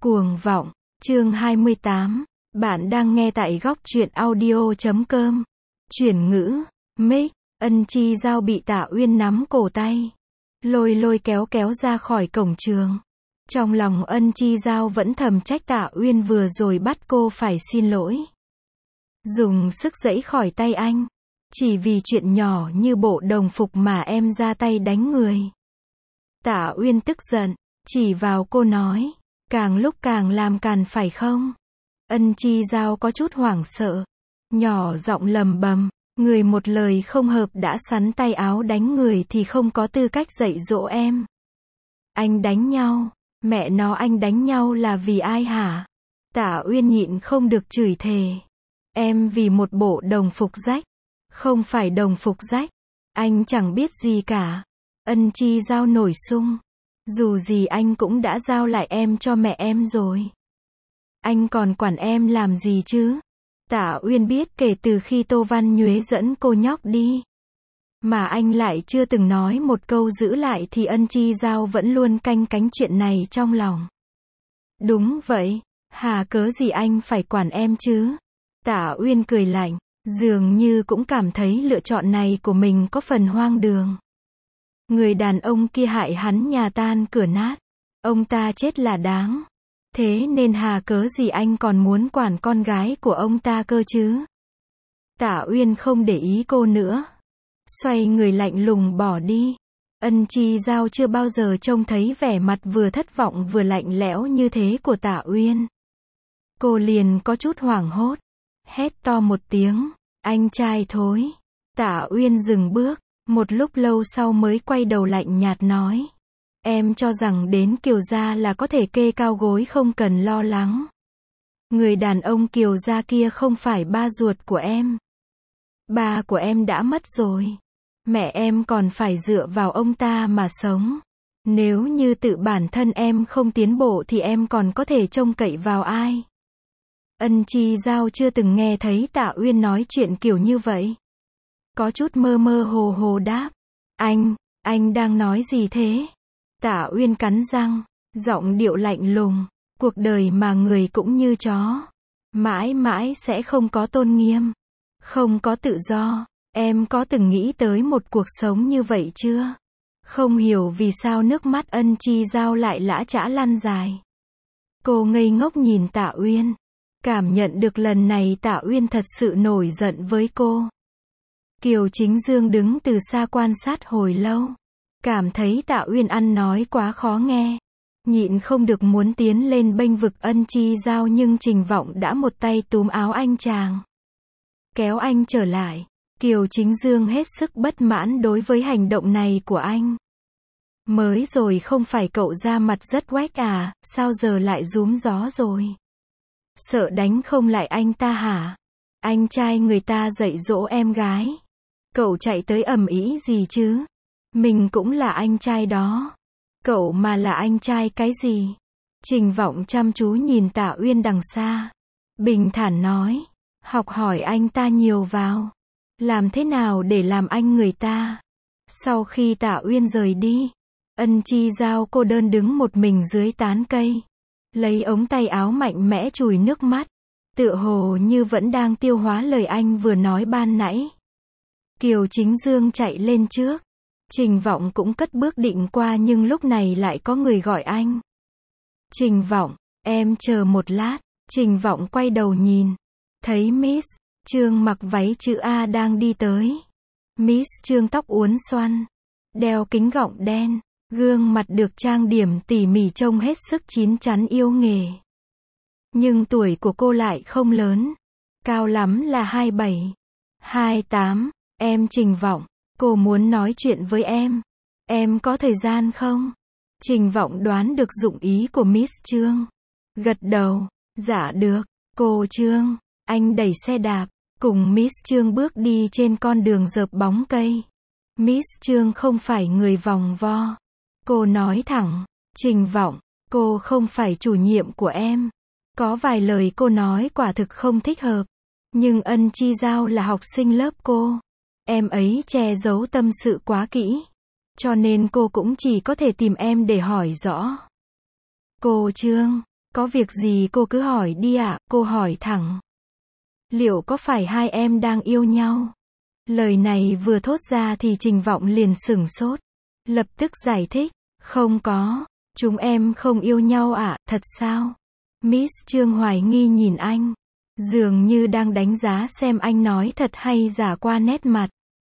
Cuồng vọng, chương 28. Bạn đang nghe tại góc truyện audio.com. Chuyển ngữ, mic, Ân Chi Giao bị Tạ Uyên nắm cổ tay. Lôi kéo ra khỏi cổng trường. Trong lòng Ân Chi Giao vẫn thầm trách Tạ Uyên vừa rồi bắt cô phải xin lỗi. Dùng sức giãy khỏi tay anh. Chỉ vì chuyện nhỏ như bộ đồng phục mà em ra tay đánh người. Tạ Uyên tức giận, chỉ vào cô nói. Càng lúc càng làm càn phải không? Ân Chi Giao có chút hoảng sợ. Nhỏ giọng lầm bầm, người một lời không hợp đã sắn tay áo đánh người thì không có tư cách dạy dỗ em. Anh đánh nhau, mẹ nó anh đánh nhau là vì ai hả? Tạ Uyên nhịn không được chửi thề. Em vì một bộ đồng phục rách. Không phải đồng phục rách. Anh chẳng biết gì cả. Ân Chi Giao nổi sung. Dù gì anh cũng đã giao lại em cho mẹ em rồi. Anh còn quản em làm gì chứ? Tạ Uyên biết kể từ khi Tô Văn Nhuế dẫn cô nhóc đi. Mà anh lại chưa từng nói một câu giữ lại thì Ân Chi Giao vẫn luôn canh cánh chuyện này trong lòng. Đúng vậy, hà cớ gì anh phải quản em chứ? Tạ Uyên cười lạnh, dường như cũng cảm thấy lựa chọn này của mình có phần hoang đường. Người đàn ông kia hại hắn nhà tan cửa nát. Ông ta chết là đáng. Thế nên hà cớ gì anh còn muốn quản con gái của ông ta cơ chứ? Tạ Uyên không để ý cô nữa. Xoay người lạnh lùng bỏ đi. Ân Chi Giao chưa bao giờ trông thấy vẻ mặt vừa thất vọng vừa lạnh lẽo như thế của Tạ Uyên. Cô liền có chút hoảng hốt. Hét to một tiếng. Anh trai thối. Tạ Uyên dừng bước. Một lúc lâu sau mới quay đầu lạnh nhạt nói. Em cho rằng đến Kiều gia là có thể kê cao gối không cần lo lắng. Người đàn ông Kiều gia kia không phải ba ruột của em. Ba của em đã mất rồi. Mẹ em còn phải dựa vào ông ta mà sống. Nếu như tự bản thân em không tiến bộ thì em còn có thể trông cậy vào ai? Ân Chi Giao chưa từng nghe thấy Tạ Uyên nói chuyện kiểu như vậy. Có chút mơ mơ hồ hồ đáp. Anh đang nói gì thế? Tạ Uyên cắn răng, giọng điệu lạnh lùng. Cuộc đời mà người cũng như chó. Mãi mãi sẽ không có tôn nghiêm. Không có tự do. Em có từng nghĩ tới một cuộc sống như vậy chưa? Không hiểu vì sao nước mắt Ân Chi Giao lại lã chã lăn dài. Cô ngây ngốc nhìn Tạ Uyên. Cảm nhận được lần này Tạ Uyên thật sự nổi giận với cô. Kiều Chính Dương đứng từ xa quan sát hồi lâu. Cảm thấy Tạ Uyên ăn nói quá khó nghe. Nhịn không được muốn tiến lên bênh vực Ân Chi Giao nhưng Trình Vọng đã một tay túm áo anh chàng. Kéo anh trở lại. Kiều Chính Dương hết sức bất mãn đối với hành động này của anh. Mới rồi không phải cậu ra mặt rất oách à, sao giờ lại rúm gió rồi? Sợ đánh không lại anh ta hả? Anh trai người ta dạy dỗ em gái. Cậu chạy tới ầm ĩ gì chứ? Mình cũng là anh trai đó. Cậu mà là anh trai cái gì? Trình Vọng chăm chú nhìn Tạ Uyên đằng xa. Bình thản nói. Học hỏi anh ta nhiều vào. Làm thế nào để làm anh người ta? Sau khi Tạ Uyên rời đi, Ân Chi Giao cô đơn đứng một mình dưới tán cây. Lấy ống tay áo mạnh mẽ chùi nước mắt. Tựa hồ như vẫn đang tiêu hóa lời anh vừa nói ban nãy. Kiều Chính Dương chạy lên trước. Trình Vọng cũng cất bước định qua nhưng lúc này lại có người gọi anh. Trình Vọng, em chờ một lát. Trình Vọng quay đầu nhìn. Thấy Miss Trương mặc váy chữ A đang đi tới. Miss Trương tóc uốn xoăn. Đeo kính gọng đen. Gương mặt được trang điểm tỉ mỉ trông hết sức chín chắn yêu nghề. Nhưng tuổi của cô lại không lớn. Cao lắm là 27, 28. Em Trình Vọng. Cô muốn nói chuyện với em. Em có thời gian không? Trình Vọng đoán được dụng ý của Miss Trương. Gật đầu. Dạ được. Cô Trương. Anh đẩy xe đạp. Cùng Miss Trương bước đi trên con đường rợp bóng cây. Miss Trương không phải người vòng vo. Cô nói thẳng. Trình Vọng. Cô không phải chủ nhiệm của em. Có vài lời cô nói quả thực không thích hợp. Nhưng Ân Chi Giao là học sinh lớp cô. Em ấy che giấu tâm sự quá kỹ. Cho nên cô cũng chỉ có thể tìm em để hỏi rõ. Cô Trương, Có việc gì cô cứ hỏi đi ạ, cô hỏi thẳng. Liệu có phải hai em đang yêu nhau? Lời này vừa thốt ra thì Trình Vọng liền sửng sốt. Lập tức giải thích. Không có. Chúng em không yêu nhau ạ, thật sao? Miss Trương hoài nghi nhìn anh. Dường như đang đánh giá xem anh nói thật hay giả qua nét mặt.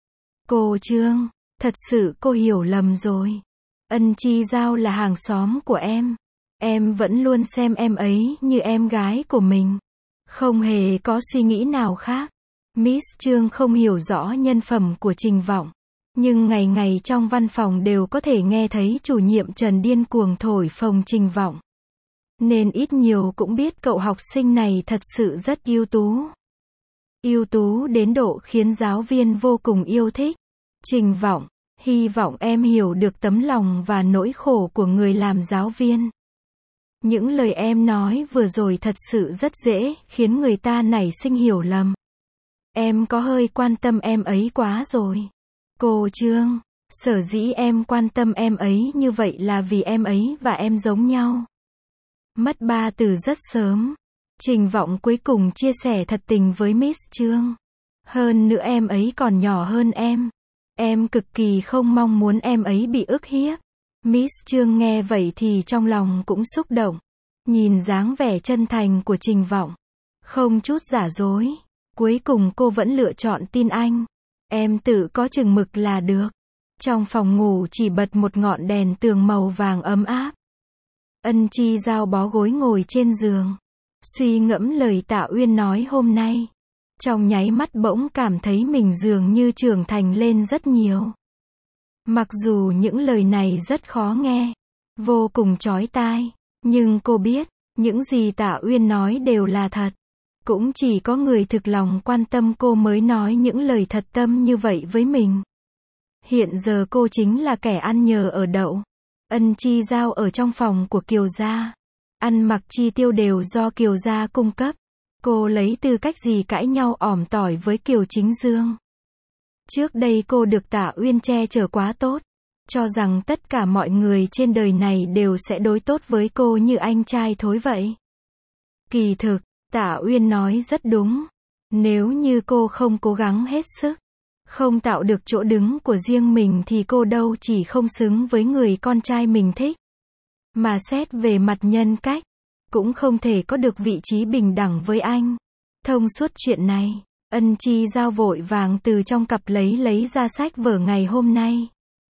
Cô Trương, thật sự cô hiểu lầm rồi. Ân Chi Giao là hàng xóm của em. Em vẫn luôn xem em ấy như em gái của mình. Không hề có suy nghĩ nào khác. Miss Trương không hiểu rõ nhân phẩm của Trình Vọng. Nhưng ngày ngày trong văn phòng đều có thể nghe thấy chủ nhiệm Trần điên cuồng thổi phồng Trình Vọng. Nên ít nhiều cũng biết cậu học sinh này thật sự rất ưu tú. Ưu tú đến độ khiến giáo viên vô cùng yêu thích. Trình Vọng, hy vọng em hiểu được tấm lòng và nỗi khổ của người làm giáo viên. Những lời em nói vừa rồi thật sự rất dễ khiến người ta nảy sinh hiểu lầm. Em có hơi quan tâm em ấy quá rồi. Cô Trương, sở dĩ em quan tâm em ấy như vậy là vì em ấy và em giống nhau. Mất ba từ rất sớm. Trình Vọng cuối cùng chia sẻ thật tình với Miss Trương. Hơn nữa em ấy còn nhỏ hơn em. Em cực kỳ không mong muốn em ấy bị ức hiếp. Miss Trương nghe vậy thì trong lòng cũng xúc động. Nhìn dáng vẻ chân thành của Trình Vọng. Không chút giả dối. Cuối cùng cô vẫn lựa chọn tin anh. Em tự có chừng mực là được. Trong phòng ngủ chỉ bật một ngọn đèn tường màu vàng ấm áp. Ân Chi Giao bó gối ngồi trên giường. Suy ngẫm lời Tạ Uyên nói hôm nay. Trong nháy mắt bỗng cảm thấy mình dường như trưởng thành lên rất nhiều. Mặc dù những lời này rất khó nghe, vô cùng chói tai, nhưng cô biết, những gì Tạ Uyên nói đều là thật. Cũng chỉ có người thực lòng quan tâm cô mới nói những lời thật tâm như vậy với mình. Hiện giờ cô chính là kẻ ăn nhờ ở đậu. Ân Chi Giao ở trong phòng của Kiều gia. Ăn mặc chi tiêu đều do Kiều gia cung cấp. Cô lấy tư cách gì cãi nhau ỏm tỏi với Kiều Chính Dương. Trước đây cô được Tạ Uyên che chở quá tốt. Cho rằng tất cả mọi người trên đời này đều sẽ đối tốt với cô như anh trai thối vậy. Kỳ thực, Tạ Uyên nói rất đúng. Nếu như cô không cố gắng hết sức, không tạo được chỗ đứng của riêng mình thì cô đâu chỉ không xứng với người con trai mình thích. Mà xét về mặt nhân cách, cũng không thể có được vị trí bình đẳng với anh. Thông suốt chuyện này, Ân Chi Giao vội vàng từ trong cặp lấy ra sách vở ngày hôm nay.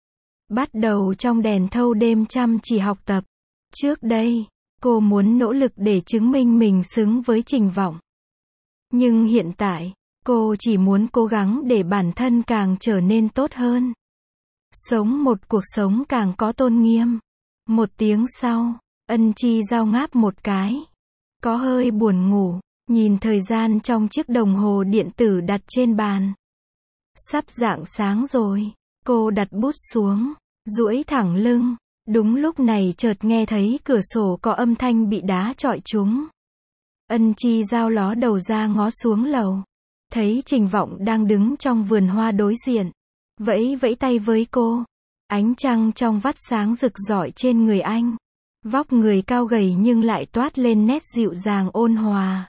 Bắt đầu trong đèn thâu đêm chăm chỉ học tập. Trước đây, cô muốn nỗ lực để chứng minh mình xứng với Trình Vọng. Nhưng hiện tại, cô chỉ muốn cố gắng để bản thân càng trở nên tốt hơn. Sống một cuộc sống càng có tôn nghiêm. Một tiếng sau, Ân Chi Giao ngáp một cái. Có hơi buồn ngủ, nhìn thời gian trong chiếc đồng hồ điện tử đặt trên bàn. Sắp rạng sáng rồi, cô đặt bút xuống, duỗi thẳng lưng. Đúng lúc này chợt nghe thấy cửa sổ có âm thanh bị đá chọi trúng. Ân Chi Giao ló đầu ra ngó xuống lầu. Thấy Trình Vọng đang đứng trong vườn hoa đối diện. Vẫy vẫy tay với cô. Ánh trăng trong vắt sáng rực rọi trên người anh. Vóc người cao gầy nhưng lại toát lên nét dịu dàng ôn hòa.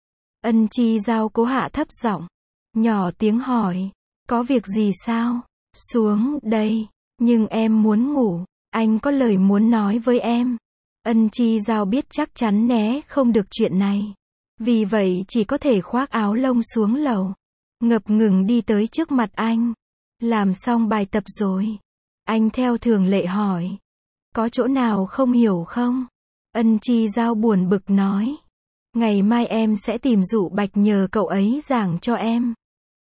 Ân Chi Giao cố hạ thấp giọng, nhỏ tiếng hỏi. Có việc gì sao? Xuống đây. Nhưng em muốn ngủ. Anh có lời muốn nói với em. Ân Chi Giao biết chắc chắn né không được chuyện này. Vì vậy chỉ có thể khoác áo lông xuống lầu. Ngập ngừng đi tới trước mặt anh. Làm xong bài tập rồi. Anh theo thường lệ hỏi. Có chỗ nào không hiểu không? Ân Chi Giao buồn bực nói. Ngày mai em sẽ tìm Dụ Bạch nhờ cậu ấy giảng cho em.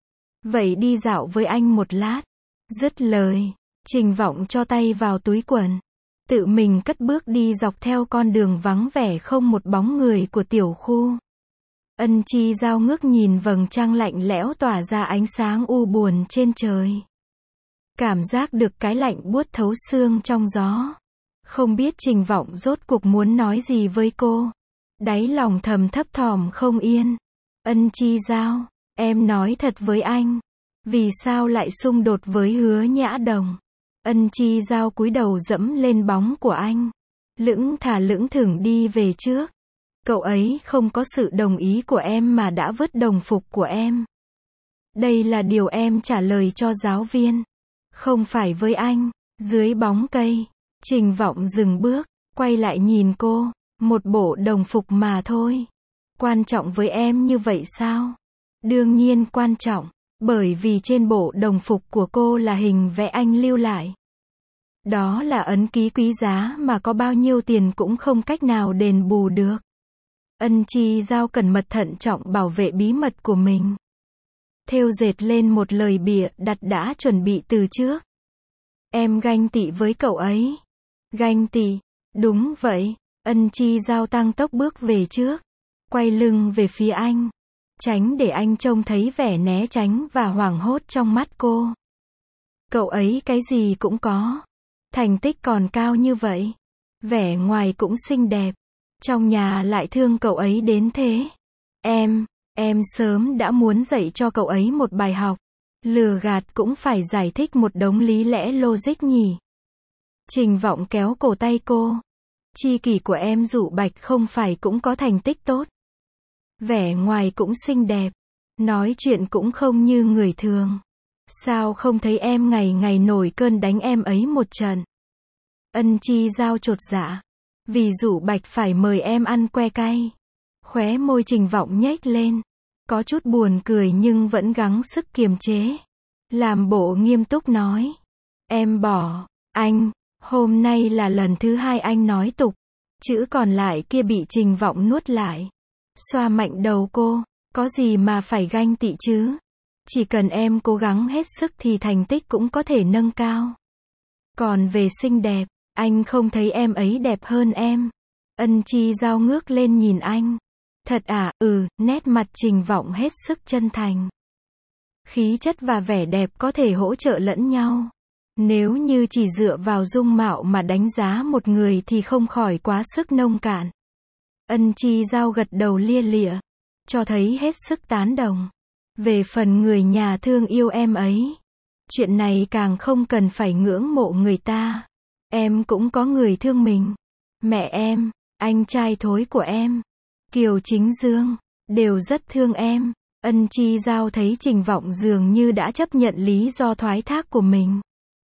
Vậy đi dạo với anh một lát. Dứt lời, Trình Vọng cho tay vào túi quần. Tự mình cất bước đi dọc theo con đường vắng vẻ không một bóng người của tiểu khu. Ân Chi Giao ngước nhìn vầng trăng lạnh lẽo tỏa ra ánh sáng u buồn trên trời. Cảm giác được cái lạnh buốt thấu xương trong gió. Không biết Trình Vọng rốt cuộc muốn nói gì với cô. Đáy lòng thầm thấp thỏm không yên. Ân Chi Giao, em nói thật với anh. Vì sao lại xung đột với Hứa Nhã Đồng? Ân Chi Giao cúi đầu dẫm lên bóng của anh. Lững thả lững thững đi về trước. Cậu ấy không có sự đồng ý của em mà đã vứt đồng phục của em. Đây là điều em trả lời cho giáo viên. Không phải với anh. Dưới bóng cây, Trình Vọng dừng bước, quay lại nhìn cô. Một bộ đồng phục mà thôi. Quan trọng với em như vậy sao? Đương nhiên quan trọng. Bởi vì trên bộ đồng phục của cô là hình vẽ anh lưu lại. Đó là ấn ký quý giá mà có bao nhiêu tiền cũng không cách nào đền bù được. Ân Chi Giao cẩn mật thận trọng bảo vệ bí mật của mình. Thêu dệt lên một lời bịa đặt đã chuẩn bị từ trước. Em ganh tị với cậu ấy. Ganh tị? Đúng vậy. Ân Chi Giao tăng tốc bước về trước. Quay lưng về phía anh. Tránh để anh trông thấy vẻ né tránh và hoảng hốt trong mắt cô. Cậu ấy cái gì cũng có. Thành tích còn cao như vậy. Vẻ ngoài cũng xinh đẹp. Trong nhà lại thương cậu ấy đến thế. Em sớm đã muốn dạy cho cậu ấy một bài học. Lừa gạt cũng phải giải thích một đống lý lẽ logic nhỉ. Trình Vọng kéo cổ tay cô. Tri kỷ của em Dụ Bạch không phải cũng có thành tích tốt. Vẻ ngoài cũng xinh đẹp. Nói chuyện cũng không như người thường. Sao không thấy em ngày ngày nổi cơn đánh em ấy một trận? Ân Chi Giao chột dạ. Vì Dụ Bạch phải mời em ăn que cay. Khóe môi Trình Vọng nhếch lên. Có chút buồn cười nhưng vẫn gắng sức kiềm chế. Làm bộ nghiêm túc nói. Em bỏ, anh, hôm nay là lần thứ 2 anh nói tục. Chữ còn lại kia bị Trình Vọng nuốt lại. Xoa mạnh đầu cô, có gì mà phải ganh tị chứ? Chỉ cần em cố gắng hết sức thì thành tích cũng có thể nâng cao. Còn về xinh đẹp, anh không thấy em ấy đẹp hơn em. Ân Chi Giao ngước lên nhìn anh. Thật à? Nét mặt Trình Vọng hết sức chân thành. Khí chất và vẻ đẹp có thể hỗ trợ lẫn nhau. Nếu như chỉ dựa vào dung mạo mà đánh giá một người thì không khỏi quá sức nông cạn. Ân Chi Giao gật đầu lia lịa, cho thấy hết sức tán đồng. Về phần người nhà thương yêu em ấy, chuyện này càng không cần phải ngưỡng mộ người ta. Em cũng có người thương mình. Mẹ em, anh trai thối của em, Kiều Chính Dương, đều rất thương em. Ân Chi Giao thấy Trình Vọng dường như đã chấp nhận lý do thoái thác của mình.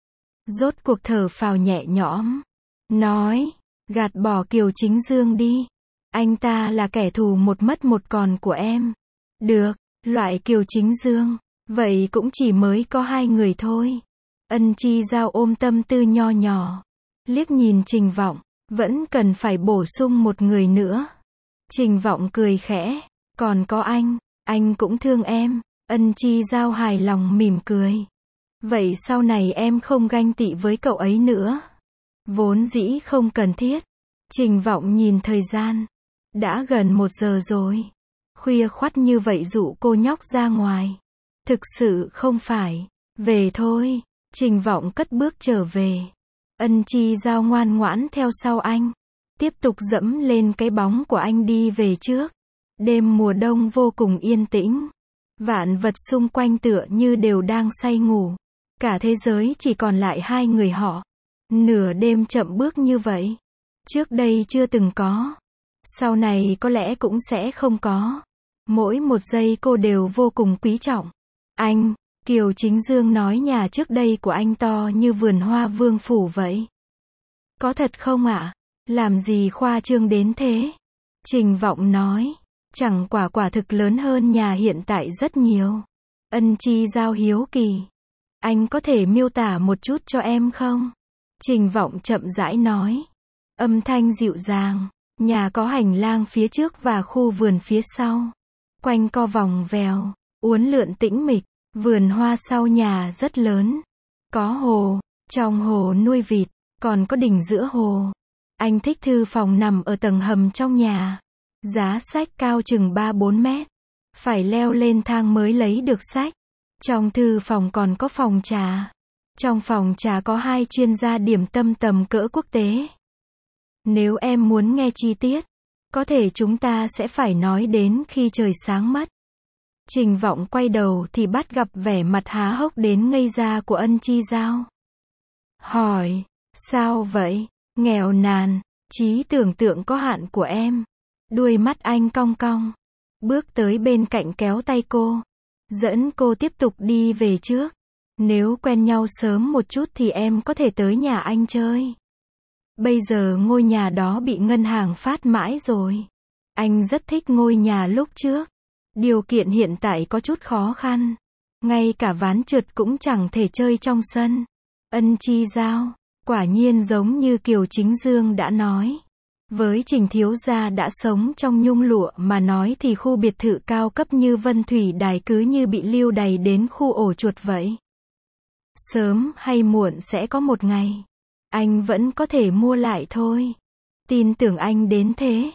Rốt cuộc thở phào nhẹ nhõm. Nói, gạt bỏ Kiều Chính Dương đi. Anh ta là kẻ thù một mất một còn của em. Được, loại Kiều Chính Dương, vậy cũng chỉ mới có 2 người thôi. Ân Chi Giao ôm tâm tư nho nhỏ. Liếc nhìn Trình Vọng, vẫn cần phải bổ sung một người nữa. Trình Vọng cười khẽ. Còn có anh cũng thương em. Ân Chi Giao hài lòng mỉm cười. Vậy sau này em không ganh tị với cậu ấy nữa. Vốn dĩ không cần thiết. Trình Vọng nhìn thời gian. Đã gần 1 giờ rồi. Khuya khoắt như vậy dụ cô nhóc ra ngoài. Thực sự không phải. Về thôi. Trình Vọng cất bước trở về. Ân Chi Giao ngoan ngoãn theo sau anh. Tiếp tục dẫm lên cái bóng của anh đi về trước. Đêm mùa đông vô cùng yên tĩnh. Vạn vật xung quanh tựa như đều đang say ngủ. Cả thế giới chỉ còn lại 2 người họ. Nửa đêm chậm bước như vậy. Trước đây chưa từng có. Sau này có lẽ cũng sẽ không có. Mỗi một giây cô đều vô cùng quý trọng. Anh, Kiều Chính Dương nói nhà trước đây của anh to như vườn hoa vương phủ vậy. Có thật không ạ? Làm gì khoa trương đến thế? Trình Vọng nói. Chẳng quả thực lớn hơn nhà hiện tại rất nhiều. Ân Chi Giao hiếu kỳ. Anh có thể miêu tả một chút cho em không? Trình Vọng chậm rãi nói. Âm thanh dịu dàng. Nhà có hành lang phía trước và khu vườn phía sau. Quanh co vòng vèo, uốn lượn tĩnh mịch. Vườn hoa sau nhà rất lớn. Có hồ, trong hồ nuôi vịt, còn có đỉnh giữa hồ. Anh thích thư phòng nằm ở tầng hầm trong nhà. Giá sách cao chừng 3-4 mét. Phải leo lên thang mới lấy được sách. Trong thư phòng còn có phòng trà. Trong phòng trà có 2 chuyên gia điểm tâm tầm cỡ quốc tế. Nếu em muốn nghe chi tiết, có thể chúng ta sẽ phải nói đến khi trời sáng mất. Trình Vọng quay đầu thì bắt gặp vẻ mặt há hốc đến ngây ra của Ân Chi Giao. Hỏi, sao vậy? Nghèo nàn, trí tưởng tượng có hạn của em. Đuôi mắt anh cong cong. Bước tới bên cạnh kéo tay cô. Dẫn cô tiếp tục đi về trước. Nếu quen nhau sớm một chút thì em có thể tới nhà anh chơi. Bây giờ ngôi nhà đó bị ngân hàng phát mãi rồi. Anh rất thích ngôi nhà lúc trước. Điều kiện hiện tại có chút khó khăn. Ngay cả ván trượt cũng chẳng thể chơi trong sân. Ân Chi Giao, quả nhiên giống như Kiều Chính Dương đã nói. Với Trình thiếu gia đã sống trong nhung lụa mà nói thì khu biệt thự cao cấp như Vân Thủy Đài cứ như bị lưu đày đến khu ổ chuột vậy. Sớm hay muộn sẽ có một ngày. Anh vẫn có thể mua lại thôi. Tin tưởng anh đến thế.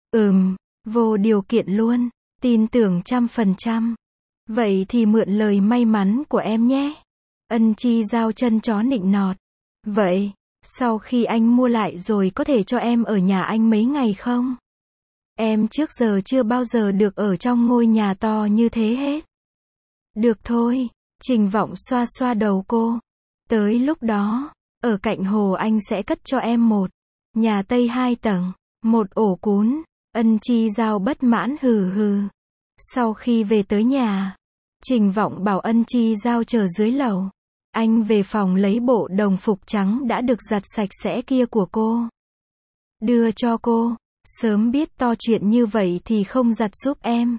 Vô điều kiện luôn. Tin tưởng 100%. Vậy thì mượn lời may mắn của em nhé. Ân Chi Giao chân chó nịnh nọt. Vậy, sau khi anh mua lại rồi có thể cho em ở nhà anh mấy ngày không? Em trước giờ chưa bao giờ được ở trong ngôi nhà to như thế hết. Được thôi, Trình Vọng xoa xoa đầu cô. Tới lúc đó, ở cạnh hồ anh sẽ cất cho em một nhà Tây 2 tầng, một ổ cún. Ân Chi Giao bất mãn hừ hừ. Sau khi về tới nhà, Trình Vọng bảo Ân Chi Giao chờ dưới lầu. Anh về phòng lấy bộ đồng phục trắng đã được giặt sạch sẽ kia của cô. Đưa cho cô. Sớm biết to chuyện như vậy thì không giặt giúp em.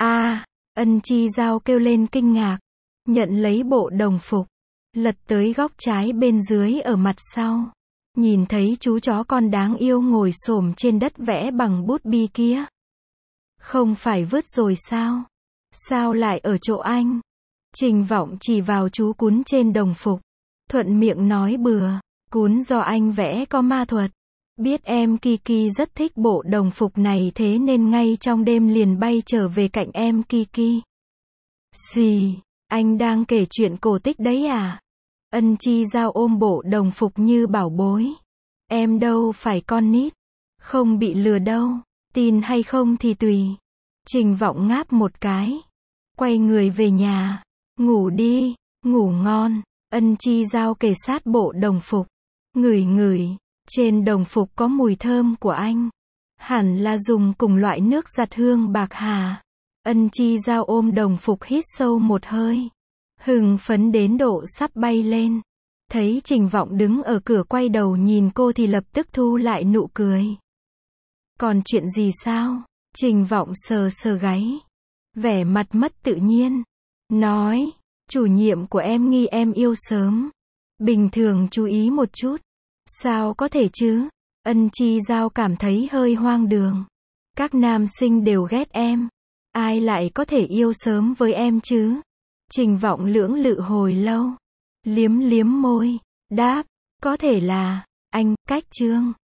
Ân Chi Giao kêu lên kinh ngạc. Nhận lấy bộ đồng phục. Lật tới góc trái bên dưới ở mặt sau. Nhìn thấy chú chó con đáng yêu ngồi xổm trên đất vẽ bằng bút bi kia. Không phải vứt rồi sao? Sao lại ở chỗ anh? Trình Vọng chỉ vào chú cún trên đồng phục. Thuận miệng nói bừa. Cún do anh vẽ có ma thuật. Biết em Kiki rất thích bộ đồng phục này thế nên ngay trong đêm liền bay trở về cạnh em Kiki. Gì? Anh đang kể chuyện cổ tích đấy à? Ân Chi Giao ôm bộ đồng phục như bảo bối. Em đâu phải con nít. Không bị lừa đâu. Tin hay không thì tùy. Trình Vọng ngáp một cái. Quay người về nhà. Ngủ đi. Ngủ ngon. Ân Chi Giao kề sát bộ đồng phục. Ngửi ngửi. Trên đồng phục có mùi thơm của anh. Hẳn là dùng cùng loại nước giặt hương bạc hà. Ân Chi Giao ôm đồng phục hít sâu một hơi. Hưng phấn đến độ sắp bay lên. Thấy Trình Vọng đứng ở cửa quay đầu nhìn cô thì lập tức thu lại nụ cười. Còn chuyện gì sao? Trình Vọng sờ sờ gáy. Vẻ mặt mất tự nhiên. Nói, chủ nhiệm của em nghi em yêu sớm. Bình thường chú ý một chút. Sao có thể chứ? Ân Chi Giao cảm thấy hơi hoang đường. Các nam sinh đều ghét em. Ai lại có thể yêu sớm với em chứ? Trình Vọng lưỡng lự hồi lâu. Liếm liếm môi. Đáp, có thể là anh, Cách Trương.